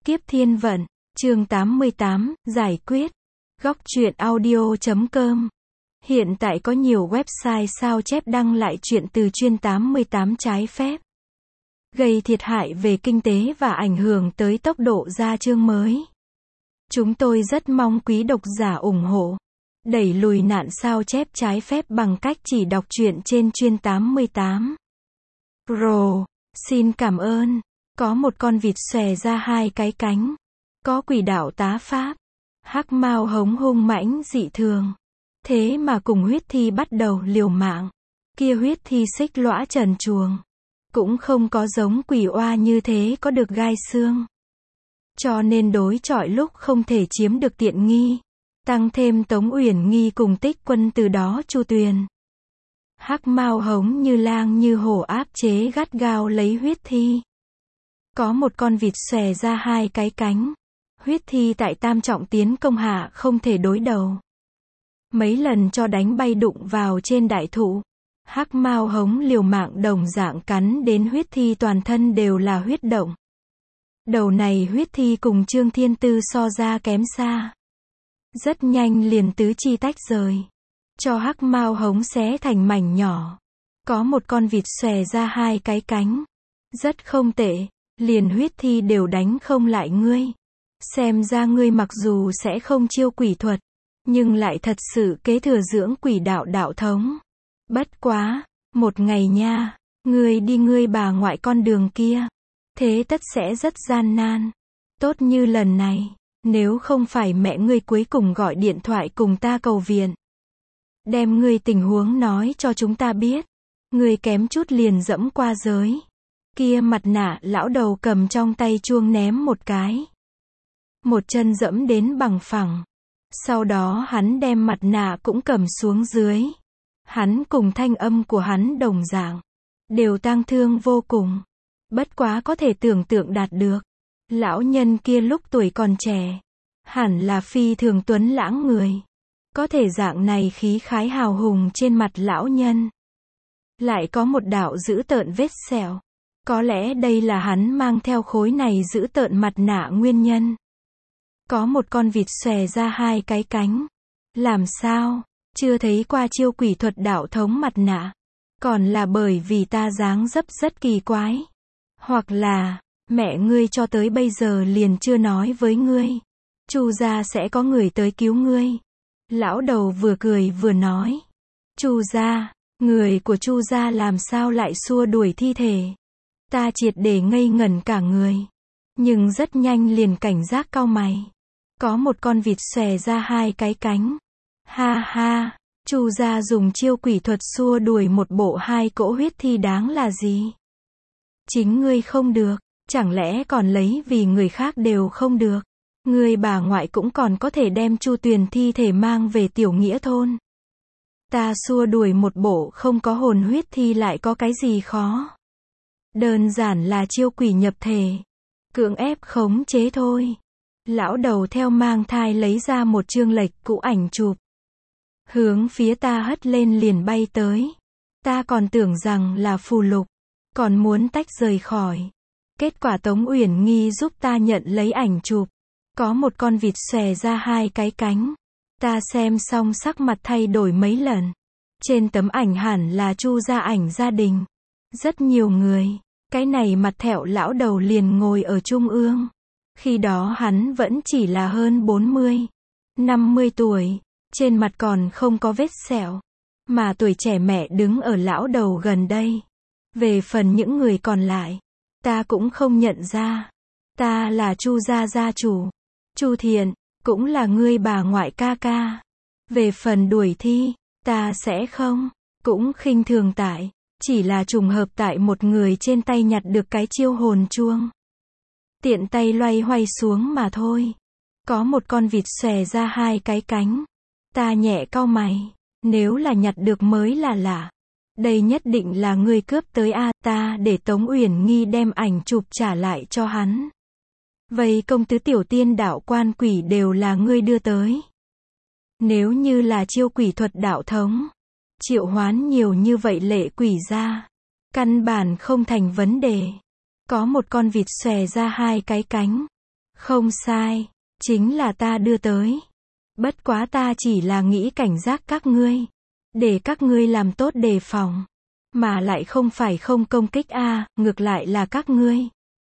Kiếp thiên vận, chương 88, giải quyết. Góc truyện audio.com. Hiện tại có nhiều website sao chép đăng lại chuyện từ chuyên 88 trái phép, gây thiệt hại về kinh tế và ảnh hưởng tới tốc độ ra chương mới. Chúng tôi rất mong quý độc giả ủng hộ, đẩy lùi nạn sao chép trái phép bằng cách chỉ đọc truyện trên chuyên 88. Pro, xin cảm ơn. Có một con vịt xòe ra hai cái cánh. Có quỷ đạo tá pháp. Hắc mao hống hung mãnh dị thường. Thế mà cùng huyết thi bắt đầu liều mạng. Kia huyết thi xích lõa trần truồng. Cũng không có giống quỷ oa như thế có được gai xương. Cho nên đối chọi lúc không thể chiếm được tiện nghi. Tăng thêm Tống Uyển Nghi cùng Tích Quân từ đó chu tuyền. Hắc mao hống như lang như hổ áp chế gắt gao lấy huyết thi. Có một con vịt xòe ra hai cái cánh. Huyết thi tại tam trọng tiến công hạ không thể đối đầu. Mấy lần cho đánh bay đụng vào trên đại thụ. Hắc mao hống liều mạng đồng dạng cắn đến huyết thi toàn thân đều là huyết động. Đầu này huyết thi cùng Trương Thiên Tư so ra kém xa. Rất nhanh liền tứ chi tách rời. Cho hắc mao hống xé thành mảnh nhỏ. Có một con vịt xòe ra hai cái cánh. Rất không tệ. Liền huyết thi đều đánh không lại ngươi. Xem ra ngươi mặc dù sẽ không chiêu quỷ thuật, nhưng lại thật sự kế thừa dưỡng quỷ đạo đạo thống. Bất quá, một ngày nha, ngươi đi ngươi bà ngoại con đường kia. Thế tất sẽ rất gian nan. Tốt như lần này, nếu không phải mẹ ngươi cuối cùng gọi điện thoại cùng ta cầu viện. Đem ngươi tình huống nói cho chúng ta biết. Ngươi kém chút liền dẫm qua giới. Kia mặt nạ lão đầu cầm trong tay chuông ném một cái. Một chân dẫm đến bằng phẳng. Sau đó hắn đem mặt nạ cũng cầm xuống dưới. Hắn cùng thanh âm của hắn đồng dạng. Đều tang thương vô cùng. Bất quá có thể tưởng tượng đạt được. Lão nhân kia lúc tuổi còn trẻ. Hẳn là phi thường tuấn lãng người. Có thể dạng này khí khái hào hùng trên mặt lão nhân. Lại có một đạo dữ tợn vết sẹo. Có lẽ đây là hắn mang theo khối này giữ tợn mặt nạ nguyên nhân. Có một con vịt xòe ra hai cái cánh. Làm sao? Chưa thấy qua chiêu quỷ thuật đạo thống mặt nạ. Còn là bởi vì ta dáng dấp rất kỳ quái. Hoặc là, mẹ ngươi cho tới bây giờ liền chưa nói với ngươi. Chu gia sẽ có người tới cứu ngươi. Lão đầu vừa cười vừa nói. Chu gia, người của Chu gia làm sao lại xua đuổi thi thể? Ta triệt để ngây ngẩn cả người. Nhưng rất nhanh liền cảnh giác cau mày. Có một con vịt xòe ra hai cái cánh. Ha ha, Chu gia dùng chiêu quỷ thuật xua đuổi một bộ hai cỗ huyết thi đáng là gì? Chính ngươi không được, chẳng lẽ còn lấy vì người khác đều không được? Ngươi bà ngoại cũng còn có thể đem Chu Tuyền thi thể mang về Tiểu Nghĩa thôn. Ta xua đuổi một bộ không có hồn huyết thi lại có cái gì khó? Đơn giản là chiêu quỷ nhập thể. Cưỡng ép khống chế thôi. Lão đầu theo mang thai lấy ra một chương lệch cũ ảnh chụp. Hướng phía ta hất lên liền bay tới. Ta còn tưởng rằng là phù lục. Còn muốn tách rời khỏi. Kết quả Tống Uyển Nghi giúp ta nhận lấy ảnh chụp. Có một con vịt xòe ra hai cái cánh. Ta xem xong sắc mặt thay đổi mấy lần. Trên tấm ảnh hẳn là Chu gia ảnh gia đình. Rất nhiều người. Cái này mặt thẹo lão đầu liền ngồi ở trung ương. Khi đó hắn vẫn chỉ là hơn 40, 50 tuổi. Trên mặt còn không có vết sẹo. Mà tuổi trẻ mẹ đứng ở lão đầu gần đây. Về phần những người còn lại, ta cũng không nhận ra. Ta là Chu gia gia chủ. Chu Thiện, cũng là ngươi bà ngoại ca ca. Về phần đuổi thi, ta sẽ không, cũng khinh thường tại. Chỉ là trùng hợp tại một người trên tay nhặt được cái chiêu hồn chuông. Tiện tay loay hoay xuống mà thôi. Có một con vịt xòe ra hai cái cánh. Ta nhẹ cau mày. Nếu là nhặt được mới là lạ. Đây nhất định là ngươi cướp tới a. Ta để Tống Uyển Nghi đem ảnh chụp trả lại cho hắn. Vậy công tứ tiểu tiên đạo quan quỷ đều là ngươi đưa tới. Nếu như là chiêu quỷ thuật đạo thống, triệu hoán nhiều như vậy lệ quỷ ra, căn bản không thành vấn đề. Có một con vịt xòe ra hai cái cánh. Không sai, chính là ta đưa tới. Bất quá ta chỉ là nghĩ cảnh giác các ngươi, để các ngươi làm tốt đề phòng, mà lại không phải không công kích ngược lại là các ngươi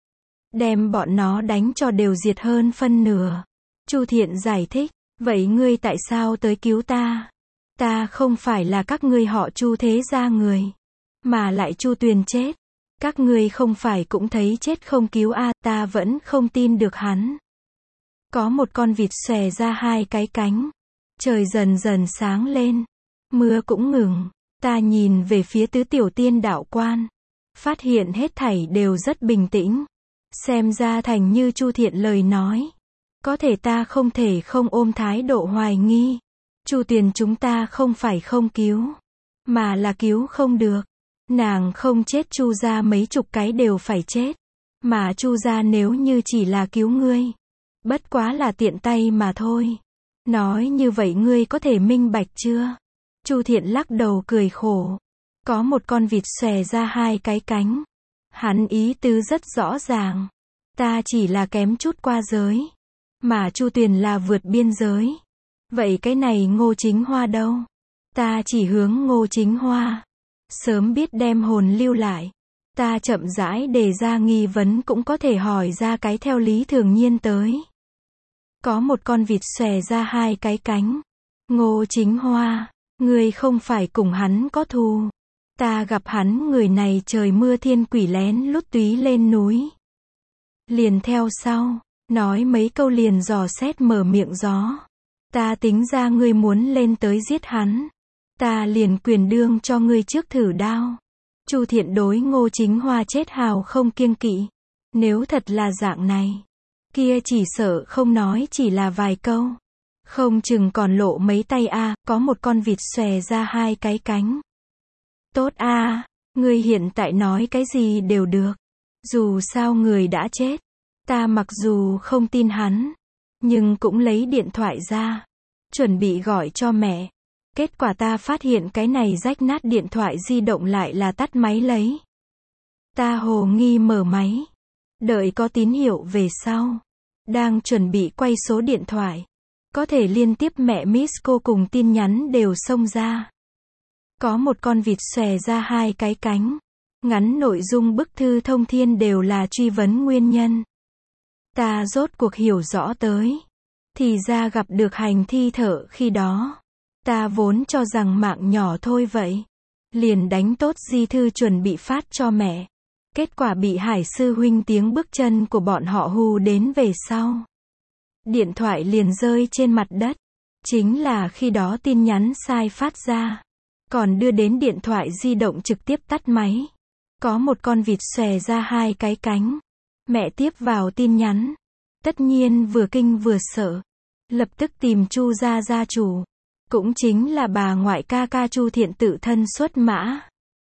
đem bọn nó đánh cho đều diệt hơn phân nửa. Chu Thiện giải thích, vậy ngươi tại sao tới cứu ta? Ta không phải là các ngươi họ Chu thế gia người, mà lại Chu Tuyền chết. Các ngươi không phải cũng thấy chết không cứu ta vẫn không tin được hắn. Có một con vịt xòe ra hai cái cánh. Trời dần dần sáng lên. Mưa cũng ngừng. Ta nhìn về phía tứ tiểu tiên đạo quan. Phát hiện hết thảy đều rất bình tĩnh. Xem ra thành như Chu Thiện lời nói. Có thể ta không thể không ôm thái độ hoài nghi. Chu Tuyền chúng ta không phải không cứu, mà là cứu không được. Nàng không chết Chu gia mấy chục cái đều phải chết. Mà Chu gia nếu như chỉ là cứu ngươi, bất quá là tiện tay mà thôi. Nói như vậy ngươi có thể minh bạch chưa? Chu Thiện lắc đầu cười khổ. Có một con vịt xòe ra hai cái cánh. Hắn ý tứ rất rõ ràng. Ta chỉ là kém chút qua giới, mà Chu Tuyền là vượt biên giới. Vậy cái này Ngô Chính Hoa đâu? Ta chỉ hướng Ngô Chính Hoa. Sớm biết đem hồn lưu lại. Ta chậm rãi đề ra nghi vấn cũng có thể hỏi ra cái theo lý thường nhiên tới. Có một con vịt xòe ra hai cái cánh. Ngô Chính Hoa, ngươi không phải cùng hắn có thù. Ta gặp hắn người này trời mưa thiên quỷ lén lút túy lên núi. Liền theo sau, nói mấy câu liền dò xét mở miệng gió. Ta tính ra ngươi muốn lên tới giết hắn. Ta liền quyền đương cho ngươi trước thử đao. Chu Thiện đối Ngô Chính Hoa chết hào không kiêng kỵ. Nếu thật là dạng này, kia chỉ sợ không nói chỉ là vài câu. Không chừng còn lộ mấy tay có một con vịt xòe ra hai cái cánh. Tốt ngươi hiện tại nói cái gì đều được. Dù sao người đã chết. Ta mặc dù không tin hắn, nhưng cũng lấy điện thoại ra, chuẩn bị gọi cho mẹ. Kết quả ta phát hiện cái này rách nát điện thoại di động lại là tắt máy lấy. Ta hồ nghi mở máy. Đợi có tín hiệu về sau. Đang chuẩn bị quay số điện thoại. Có thể liên tiếp mẹ Miss cô cùng tin nhắn đều xông ra. Có một con vịt xòe ra hai cái cánh. Ngắn nội dung bức thư thông thiên đều là truy vấn nguyên nhân. Ta rốt cuộc hiểu rõ tới. Thì ra gặp được hành thi thợ khi đó. Ta vốn cho rằng mạng nhỏ thôi vậy. Liền đánh tốt di thư chuẩn bị phát cho mẹ. Kết quả bị Hải sư huynh tiếng bước chân của bọn họ hù đến về sau. Điện thoại liền rơi trên mặt đất. Chính là khi đó tin nhắn sai phát ra. Còn đưa đến điện thoại di động trực tiếp tắt máy. Có một con vịt xòe ra hai cái cánh. Mẹ tiếp vào tin nhắn. Tất nhiên vừa kinh vừa sợ. Lập tức tìm Chu gia gia chủ. Cũng chính là bà ngoại ca Chu Thiện tự thân xuất mã.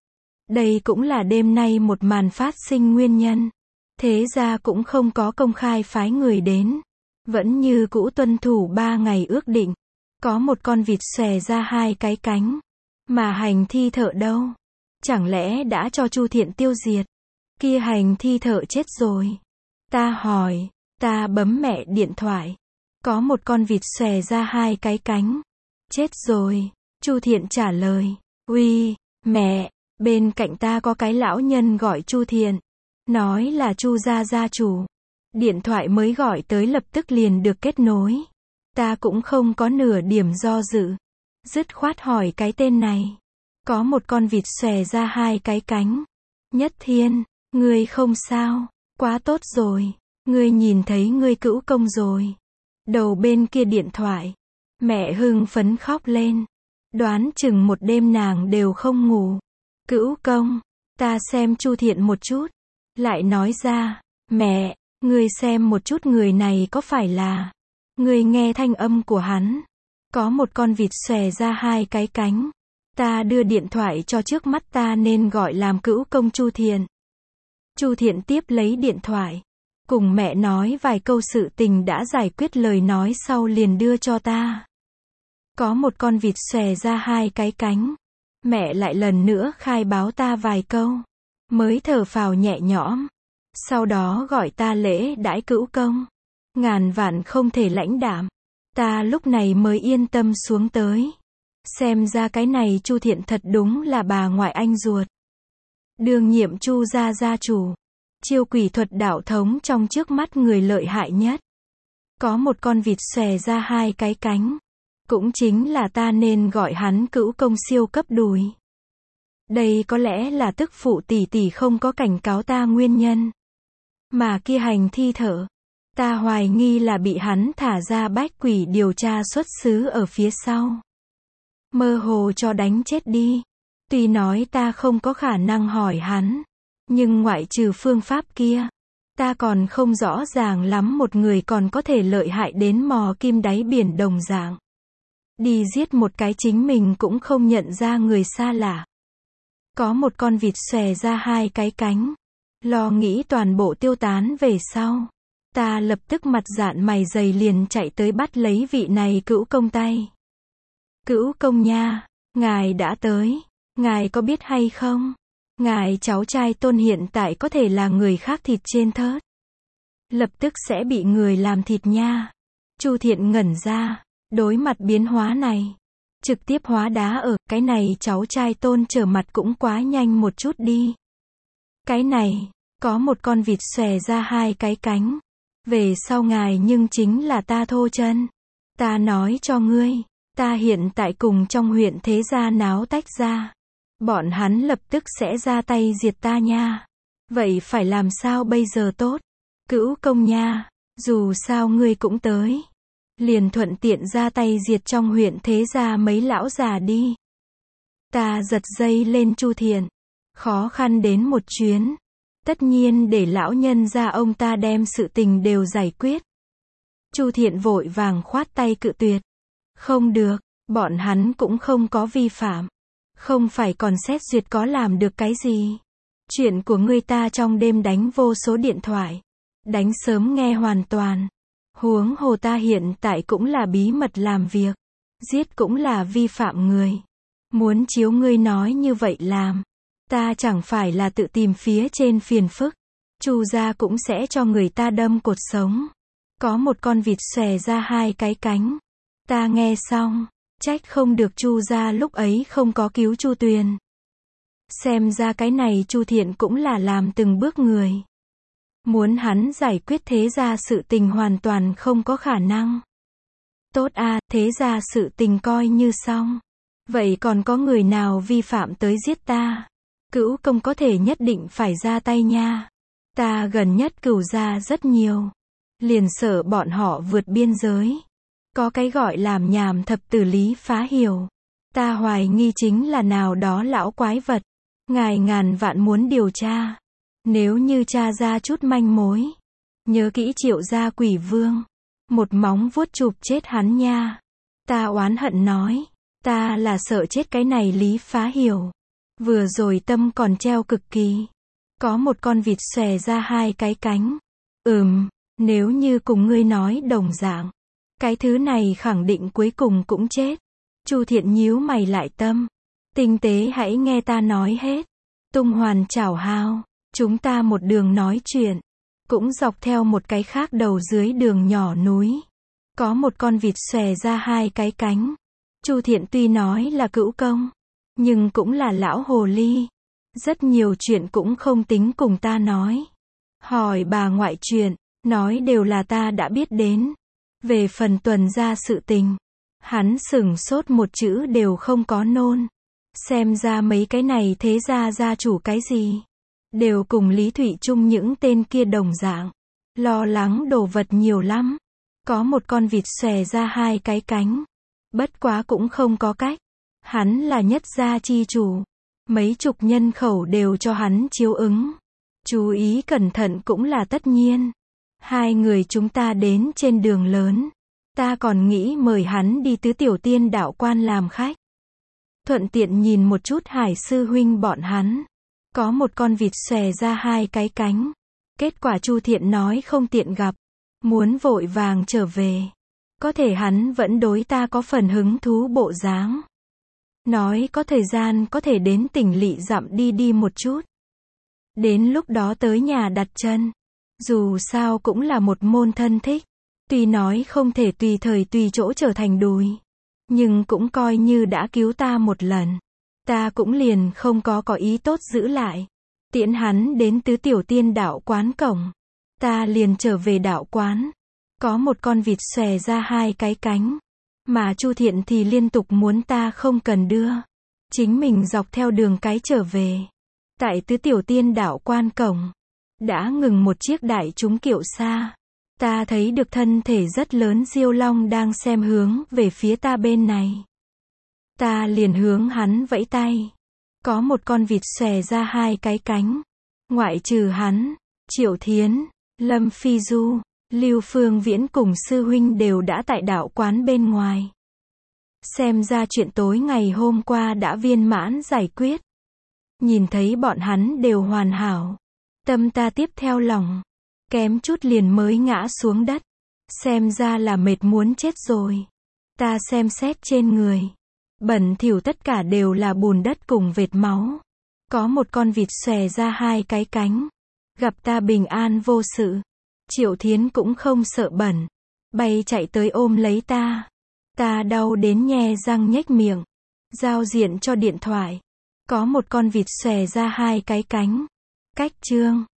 Đây cũng là đêm nay một màn phát sinh nguyên nhân. Thế ra cũng không có công khai phái người đến. Vẫn như cũ tuân thủ 3 ngày ước định. Có một con vịt xòe ra hai cái cánh. Mà hành thi thợ đâu? Chẳng lẽ đã cho Chu Thiện tiêu diệt? Kia hành thi thợ chết rồi. Ta hỏi. Ta bấm mẹ điện thoại. Có một con vịt xòe ra hai cái cánh. Chết rồi. Chu Thiện trả lời. Uy, mẹ, bên cạnh ta có cái lão nhân gọi Chu Thiện. Nói là Chu gia gia chủ. Điện thoại mới gọi tới lập tức liền được kết nối. Ta cũng không có nửa điểm do dự. Dứt khoát hỏi cái tên này. Có một con vịt xòe ra hai cái cánh. Nhất Thiên, ngươi không sao. Quá tốt rồi. Ngươi nhìn thấy ngươi cữu công rồi. Đầu bên kia điện thoại. Mẹ hưng phấn khóc lên. Đoán chừng một đêm nàng đều không ngủ. Cữu công. Ta xem Chu Thiện một chút. Lại nói ra. Mẹ, ngươi xem một chút người này có phải là. Ngươi nghe thanh âm của hắn. Có một con vịt xòe ra hai cái cánh. Ta đưa điện thoại cho trước mắt ta nên gọi làm cữu công Chu Thiện. Chu Thiện tiếp lấy điện thoại. Cùng mẹ nói vài câu sự tình đã giải quyết lời nói sau liền đưa cho ta. Có một con vịt xòe ra hai cái cánh. Mẹ lại lần nữa khai báo ta vài câu. Mới thở phào nhẹ nhõm. Sau đó gọi ta lễ đãi cữu công. ngàn vạn không thể lãnh đạm. Ta lúc này mới yên tâm xuống tới. Xem ra cái này Chu Thiện thật đúng là bà ngoại anh ruột. Đương nhiệm Chu gia gia chủ. Chiêu quỷ thuật đạo thống trong trước mắt người lợi hại nhất. Có một con vịt xòe ra hai cái cánh. Cũng chính là ta nên gọi hắn cữu công siêu cấp đùi. Đây có lẽ là tức phụ tỷ tỷ không có cảnh cáo ta nguyên nhân. Mà kia hành thi thở. Ta hoài nghi là bị hắn thả ra bách quỷ điều tra xuất xứ ở phía sau. Mơ hồ cho đánh chết đi. Tuy nói ta không có khả năng hỏi hắn. Nhưng ngoại trừ phương pháp kia. Ta còn không rõ ràng lắm một người còn có thể lợi hại đến mò kim đáy biển đồng dạng. Đi giết một cái chính mình cũng không nhận ra người xa lạ. Có một con vịt xòe ra hai cái cánh. Lo nghĩ toàn bộ tiêu tán về sau. Ta lập tức mặt dạn mày dày liền chạy tới bắt lấy vị này cữu công tay. Cữu công nha, ngài đã tới. Ngài có biết hay không? Ngài cháu trai Tôn hiện tại có thể là người khác thịt trên thớt. Lập tức sẽ bị người làm thịt nha. Chu Thiện ngẩn ra. Đối mặt biến hóa này. Trực tiếp hóa đá ở, cái này cháu trai Tôn trở mặt cũng quá nhanh một chút đi. Cái này, có một con vịt xòe ra hai cái cánh. Về sau ngài nhưng chính là ta thô chân. Ta nói cho ngươi, ta hiện tại cùng trong huyện thế gia náo tách ra. Bọn hắn lập tức sẽ ra tay diệt ta nha. Vậy phải làm sao bây giờ tốt? Cữu công nha, dù sao ngươi cũng tới. Liền thuận tiện ra tay diệt trong huyện thế gia mấy lão già đi. Ta giật dây lên Chu Thiện. Khó khăn đến một chuyến. Tất nhiên để lão nhân gia ông ta đem sự tình đều giải quyết. Chu Thiện vội vàng khoát tay cự tuyệt. Không được, bọn hắn cũng không có vi phạm. Không phải còn xét duyệt có làm được cái gì. Chuyện của người ta trong đêm đánh vô số điện thoại. Đánh sớm nghe hoàn toàn. Huống hồ ta hiện tại cũng là bí mật làm việc. Giết cũng là vi phạm người. Muốn chiếu ngươi nói như vậy làm. Ta chẳng phải là tự tìm phía trên phiền phức. Chu gia cũng sẽ cho người ta đâm cột sống. Có một con vịt xòe ra hai cái cánh. Ta nghe xong. Trách không được Chu gia lúc ấy không có cứu Chu Tuyền. Xem ra cái này Chu Thiện cũng là làm từng bước người. Muốn hắn giải quyết thế gia sự tình hoàn toàn không có khả năng. Tốt a, thế gia sự tình coi như xong. Vậy còn có người nào vi phạm tới giết ta? Cữu công có thể nhất định phải ra tay nha. Ta gần nhất cửu gia rất nhiều. Liền sợ bọn họ vượt biên giới. Có cái gọi làm nhảm thập tử lý phá hiểu. Ta hoài nghi chính là nào đó lão quái vật. Ngài ngàn vạn muốn điều tra. Nếu như tra ra chút manh mối. Nhớ kỹ Triệu gia quỷ vương. Một móng vuốt chụp chết hắn nha. Ta oán hận nói. Ta là sợ chết cái này lý phá hiểu. Vừa rồi tâm còn treo cực kỳ. Có một con vịt xòe ra hai cái cánh. Nếu như cùng ngươi nói đồng dạng. Cái thứ này khẳng định cuối cùng cũng chết. Chu Thiện nhíu mày lại tâm. Tinh tế hãy nghe ta nói hết. Tung hoàn chảo hao. Chúng ta một đường nói chuyện. Cũng dọc theo một cái khác đầu dưới đường nhỏ núi. Có một con vịt xòe ra hai cái cánh. Chu Thiện tuy nói là cữu công. Nhưng cũng là lão hồ ly. Rất nhiều chuyện cũng không tính cùng ta nói. Hỏi bà ngoại chuyện. Nói đều là ta đã biết đến. Về phần tuần ra sự tình. Hắn sửng sốt một chữ đều không có nôn. Xem ra mấy cái này thế gia gia chủ cái gì. Đều cùng Lý Thụy Trung những tên kia đồng dạng. Lo lắng đồ vật nhiều lắm. Có một con vịt xòe ra hai cái cánh. Bất quá cũng không có cách. Hắn là nhất gia chi chủ. Mấy chục nhân khẩu đều cho hắn chiếu ứng. Chú ý cẩn thận cũng là tất nhiên. Hai người chúng ta đến trên đường lớn. Ta còn nghĩ mời hắn đi tứ tiểu tiên đạo quan làm khách. Thuận tiện nhìn một chút Hải sư huynh bọn hắn. Có một con vịt xòe ra hai cái cánh. Kết quả Chu Thiện nói không tiện gặp. Muốn vội vàng trở về. Có thể hắn vẫn đối ta có phần hứng thú bộ dáng. Nói có thời gian có thể đến tỉnh Lỵ dặm đi một chút. Đến lúc đó tới nhà đặt chân. Dù sao cũng là một môn thân thích. Tuy nói không thể tùy thời tùy chỗ trở thành đùi, nhưng cũng coi như đã cứu ta một lần. Ta cũng liền không có ý tốt giữ lại. Tiễn hắn đến Tứ Tiểu Tiên đạo quán cổng. Ta liền trở về đạo quán. Có một con vịt xòe ra hai cái cánh. Mà Chu Thiện thì liên tục muốn ta không cần đưa. Chính mình dọc theo đường cái trở về. Tại Tứ Tiểu Tiên đạo quan cổng. Đã ngừng một chiếc đại chúng kiệu xa. Ta thấy được thân thể rất lớn Diêu Long đang xem hướng về phía ta bên này. Ta liền hướng hắn vẫy tay. Có một con vịt xòe ra hai cái cánh. Ngoại trừ hắn, Triệu Thiến, Lâm Phi Du, Lưu Phương Viễn cùng sư huynh đều đã tại đạo quán bên ngoài. Xem ra chuyện tối ngày hôm qua đã viên mãn giải quyết. Nhìn thấy bọn hắn đều hoàn hảo. Tâm ta tiếp theo lòng. Kém chút liền mới ngã xuống đất. Xem ra là mệt muốn chết rồi. Ta xem xét trên người. Bẩn thỉu tất cả đều là bùn đất cùng vệt máu. Có một con vịt xòe ra hai cái cánh. Gặp ta bình an vô sự. Triệu Thiến cũng không sợ bẩn. Bay chạy tới ôm lấy ta. Ta đau đến nhe răng nhếch miệng. Giao diện cho điện thoại. Có một con vịt xòe ra hai cái cánh. Cách chương